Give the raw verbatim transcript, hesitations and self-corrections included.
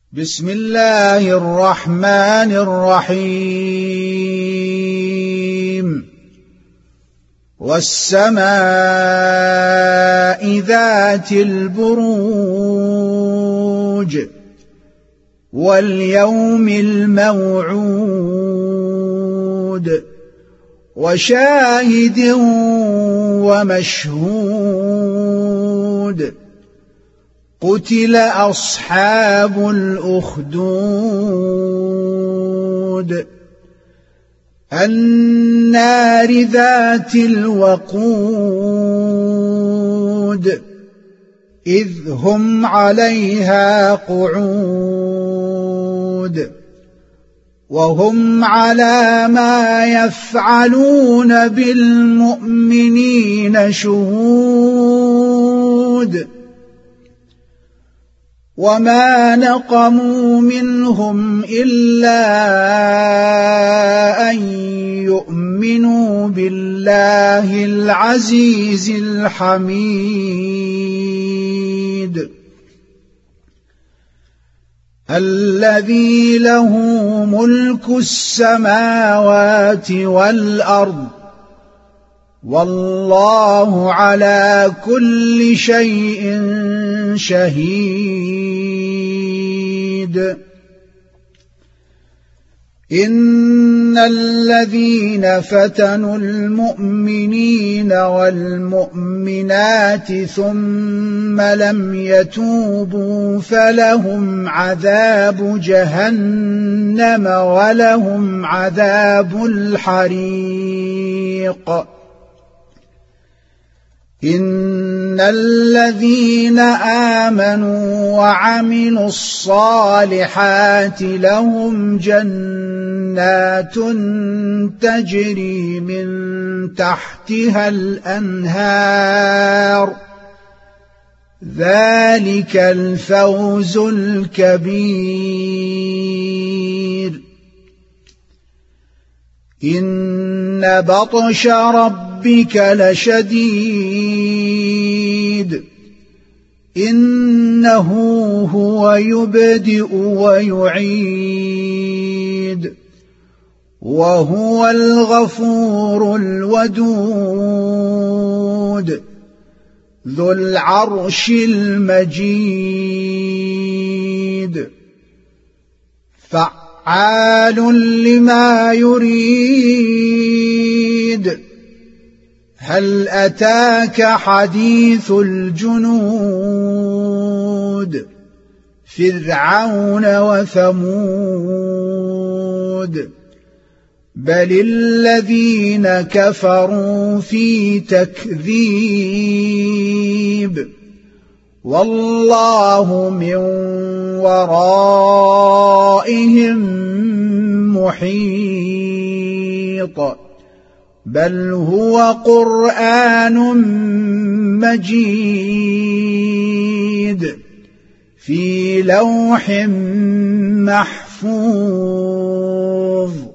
بسم الله الرحمن الرحيم والسماء ذات البروج واليوم الموعود وشاهد ومشهود قتل أصحاب الأخدود النار ذات الوقود إذ هم عليها قعود وهم على ما يفعلون بالمؤمنين شهود وما نقموا منهم إلا أن يؤمنوا بالله العزيز الحميد الذي له ملك السماوات والأرض والله على كل شيء شهيد إن الذين فتنوا المؤمنين والمؤمنات ثم لم يتوبوا فلهم عذاب جهنم ولهم عذاب الحريق إن الذين آمنوا وعملوا الصالحات لهم جنات تجري من تحتها الأنهار ذلك الفوز الكبير إن بطش ربك لشديد إنه هو يبدئ ويعيد وهو الغفور الودود ذو العرش المجيد فعال لما يريد هل أتاك حديث الجنود فرعون وثمود بل الذين كفروا في تكذيب والله من ورائهم محيط بل هو قرآن مجيد في لوح محفوظ